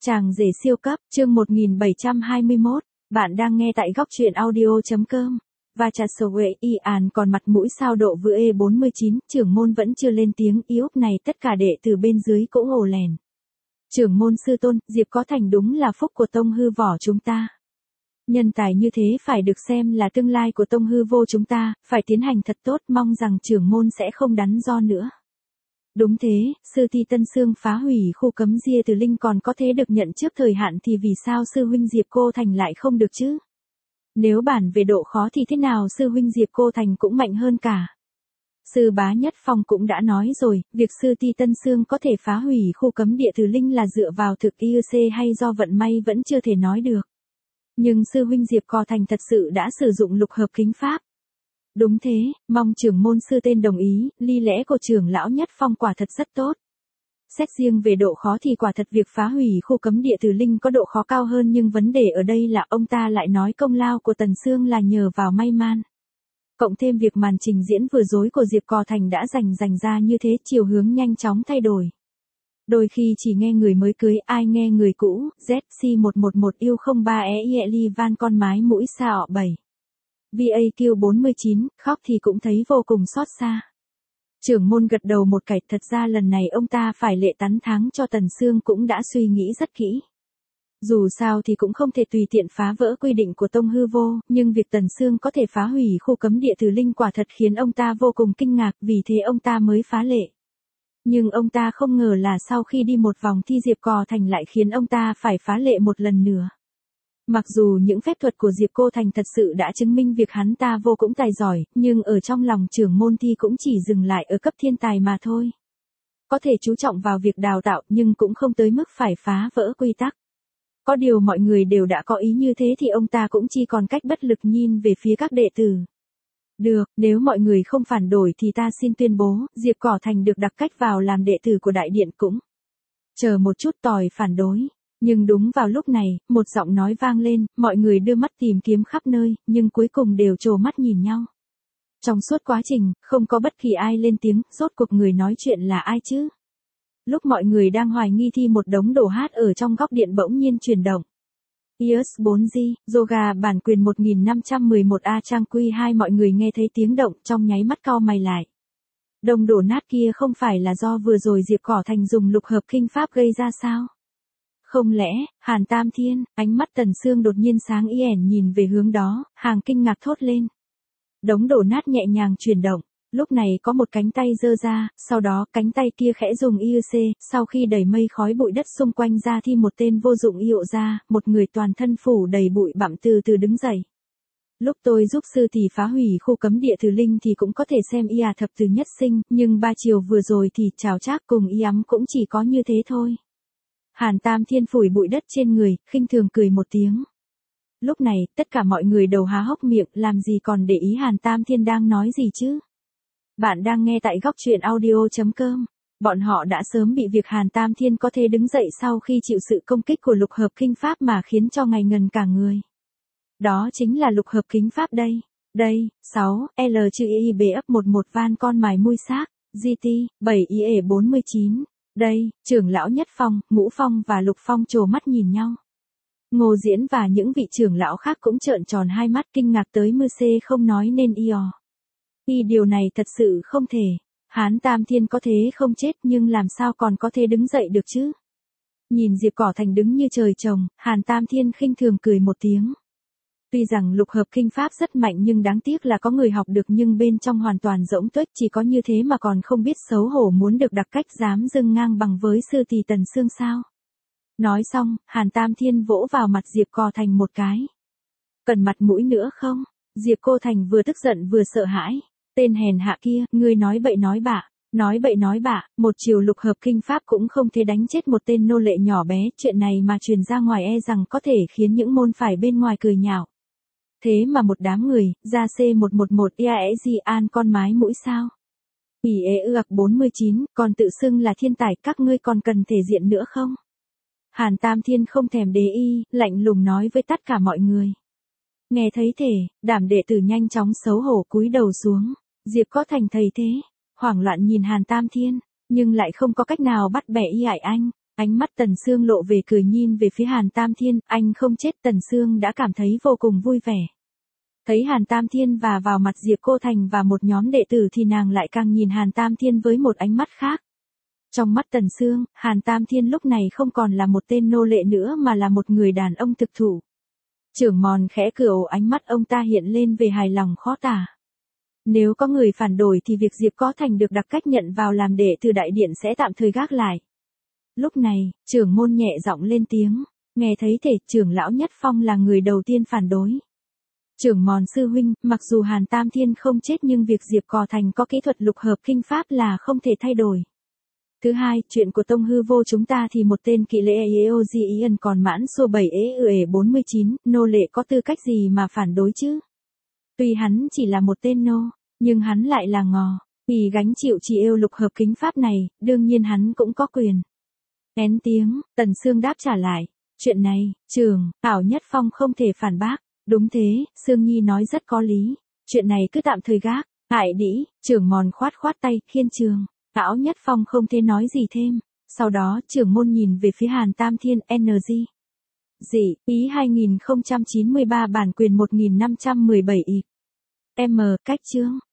Chàng rể siêu cấp, chương 1721, bạn đang nghe tại góc truyện audio.com. Và trà sầu quệ y àn còn mặt mũi sao độ vừa E49, trưởng môn vẫn chưa lên tiếng, ý úc này tất cả đệ từ bên dưới cũng ồ lèn. Trưởng môn sư tôn, Diệp có thành đúng là phúc của tông hư võ chúng ta. Nhân tài như thế phải được xem là tương lai của tông hư vô chúng ta, phải tiến hành thật tốt, mong rằng trưởng môn sẽ không đắn do nữa. Đúng thế, sư thi Tân Sương phá hủy khu cấm Ria Từ Linh còn có thể được nhận trước thời hạn thì vì sao sư huynh Diệp Cô Thành lại không được chứ? Nếu bản về độ khó thì thế nào sư huynh Diệp Cô Thành cũng mạnh hơn cả. Sư bá Nhất Phong cũng đã nói rồi, việc sư thi Tân Sương có thể phá hủy khu cấm địa Từ Linh là dựa vào thực IC hay do vận may vẫn chưa thể nói được. Nhưng sư huynh Diệp Cô Thành thật sự đã sử dụng lục hợp kính pháp. Đúng thế, mong trưởng môn sư tên đồng ý, ly lẽ của trưởng lão Nhất Phong quả thật rất tốt. Xét riêng về độ khó thì quả thật việc phá hủy khu cấm địa Từ Linh có độ khó cao hơn, nhưng vấn đề ở đây là ông ta lại nói công lao của Tần Sương là nhờ vào may man. Cộng thêm việc màn trình diễn vừa rồi của Diệp Cô Thành đã dành ra như thế, chiều hướng nhanh chóng thay đổi. Đôi khi chỉ nghe người mới cưới, ai nghe người cũ, ZC111 yêu 03 EILI van con mái mũi sao 7. VAQ 49, khóc thì cũng thấy vô cùng xót xa. Trưởng môn gật đầu một cái, thật ra lần này ông ta phải lệ tán thắng cho Tần Sương cũng đã suy nghĩ rất kỹ. Dù sao thì cũng không thể tùy tiện phá vỡ quy định của tông hư vô, nhưng việc Tần Sương có thể phá hủy khu cấm địa Từ Linh quả thật khiến ông ta vô cùng kinh ngạc, vì thế ông ta mới phá lệ. Nhưng ông ta không ngờ là sau khi đi một vòng thi Diệp Cô Thành lại khiến ông ta phải phá lệ một lần nữa. Mặc dù những phép thuật của Diệp Cô Thành thật sự đã chứng minh việc hắn ta vô cùng tài giỏi, nhưng ở trong lòng trưởng môn thi cũng chỉ dừng lại ở cấp thiên tài mà thôi. Có thể chú trọng vào việc đào tạo nhưng cũng không tới mức phải phá vỡ quy tắc. Có điều mọi người đều đã có ý như thế thì ông ta cũng chỉ còn cách bất lực nhìn về phía các đệ tử. Được, nếu mọi người không phản đổi thì ta xin tuyên bố, Diệp Cô Thành được đặc cách vào làm đệ tử của đại điện cũng. Chờ một chút, tỏi phản đối. Nhưng đúng vào lúc này, một giọng nói vang lên, mọi người đưa mắt tìm kiếm khắp nơi, nhưng cuối cùng đều trố mắt nhìn nhau. Trong suốt quá trình, không có bất kỳ ai lên tiếng, rốt cuộc người nói chuyện là ai chứ? Lúc mọi người đang hoài nghi thì một đống đồ hát ở trong góc điện bỗng nhiên chuyển động. ES4G, Yoga bản quyền 1511A trang Q2, mọi người nghe thấy tiếng động trong nháy mắt cau mày lại. Đồng đổ nát kia không phải là do vừa rồi Diệp Cô Thành dùng lục hợp kinh pháp gây ra sao? Không lẽ, Hàn Tam Thiên, ánh mắt Tần Sương đột nhiên sáng ẻn nhìn về hướng đó, hàng kinh ngạc thốt lên. Đống đổ nát nhẹ nhàng chuyển động, lúc này có một cánh tay giơ ra, sau đó cánh tay kia khẽ dùng IC, sau khi đẩy mây khói bụi đất xung quanh ra thì một tên vô dụng hiệu ra, một người toàn thân phủ đầy bụi bặm từ từ đứng dậy. Lúc tôi giúp sư thì phá hủy khu cấm địa Từ Linh thì cũng có thể xem thập từ nhất sinh, nhưng ba chiều vừa rồi thì chào Trác cùng ấm cũng chỉ có như thế thôi. Hàn Tam Thiên phủi bụi đất trên người, khinh thường cười một tiếng. Lúc này, tất cả mọi người đầu há hốc miệng, làm gì còn để ý Hàn Tam Thiên đang nói gì chứ? Bạn đang nghe tại góc truyện audio.com. Bọn họ đã sớm bị việc Hàn Tam Thiên có thể đứng dậy sau khi chịu sự công kích của lục hợp kinh pháp mà khiến cho ngây ngần cả người. Đó chính là lục hợp kính pháp đây. Đây, 6, L chữ IBF11 van con mài mui xác, GT, 7 IE49. Đây, trưởng lão Nhất Phong, Ngũ Phong và Lục Phong trố mắt nhìn nhau. Ngô Diễn và những vị trưởng lão khác cũng trợn tròn hai mắt kinh ngạc tới mưa xê không nói nên điều này thật sự không thể. Hán Tam Thiên có thế không chết nhưng làm sao còn có thể đứng dậy được chứ? Nhìn Diệp Cô Thành đứng như trời trồng, Hàn Tam Thiên khinh thường cười một tiếng. Tuy rằng lục hợp kinh pháp rất mạnh nhưng đáng tiếc là có người học được nhưng bên trong hoàn toàn rỗng tuếch, chỉ có như thế mà còn không biết xấu hổ, muốn được đặc cách dám dâng ngang bằng với sư tỷ Tần Sương sao? Nói xong, Hàn Tam Thiên vỗ vào mặt Diệp Cô Thành một cái. Cần mặt mũi nữa không? Diệp Cô Thành vừa tức giận vừa sợ hãi. Tên hèn hạ kia, ngươi nói bậy nói bạ, một chiều lục hợp kinh pháp cũng không thể đánh chết một tên nô lệ nhỏ bé, chuyện này mà truyền ra ngoài e rằng có thể khiến những môn phái bên ngoài cười nhạo. Thế mà một đám người, ra C111 IAEG an con mái mũi sao? IEUAC 49, còn tự xưng là thiên tài, các ngươi còn cần thể diện nữa không? Hàn Tam Thiên không thèm để ý, lạnh lùng nói với tất cả mọi người. Nghe thấy thể, đảm đệ tử nhanh chóng xấu hổ cúi đầu xuống. Diệp Cô Thành thấy thế, hoảng loạn nhìn Hàn Tam Thiên, nhưng lại không có cách nào bắt bẻ anh. Ánh mắt Tần Sương lộ về cười nhìn về phía Hàn Tam Thiên, anh không chết. Tần Sương đã cảm thấy vô cùng vui vẻ. Thấy Hàn Tam Thiên và vào mặt Diệp Cô Thành và một nhóm đệ tử thì nàng lại càng nhìn Hàn Tam Thiên với một ánh mắt khác. Trong mắt Tần Sương, Hàn Tam Thiên lúc này không còn là một tên nô lệ nữa mà là một người đàn ông thực thụ. Trưởng mòn khẽ cười, ánh mắt ông ta hiện lên về hài lòng khó tả. Nếu có người phản đối thì việc Diệp Có Thành được đặc cách nhận vào làm đệ tử đại điện sẽ tạm thời gác lại. Lúc này, trưởng môn nhẹ giọng lên tiếng, nghe thấy thể trưởng lão Nhất Phong là người đầu tiên phản đối. Trưởng mòn sư huynh, mặc dù Hàn Tam Thiên không chết nhưng việc Diệp Có Thành có kỹ thuật lục hợp kinh pháp là không thể thay đổi. Thứ hai, chuyện của tông hư vô chúng ta thì một tên kỵ lệ Eogian còn mãn số 7 49, nô lệ có tư cách gì mà phản đối chứ? Tuy hắn chỉ là một tên nô, nhưng hắn lại là ngò, vì gánh chịu chỉ yêu lục hợp kính pháp này, đương nhiên hắn cũng có quyền. Én tiếng, Tần Sương đáp trả lại, chuyện này, trưởng, Ảo Nhất Phong không thể phản bác. Đúng thế, Sương Nhi nói rất có lý, chuyện này cứ tạm thời gác. Hại đĩ, trưởng mòn khoát khoát tay, khiên trường. Ảo Nhất Phong không thể nói gì thêm. Sau đó, trưởng môn nhìn về phía Hàn Tam Thiên, NG. Dị, ý 2093 bản quyền 1517 ịp. M, cách chương.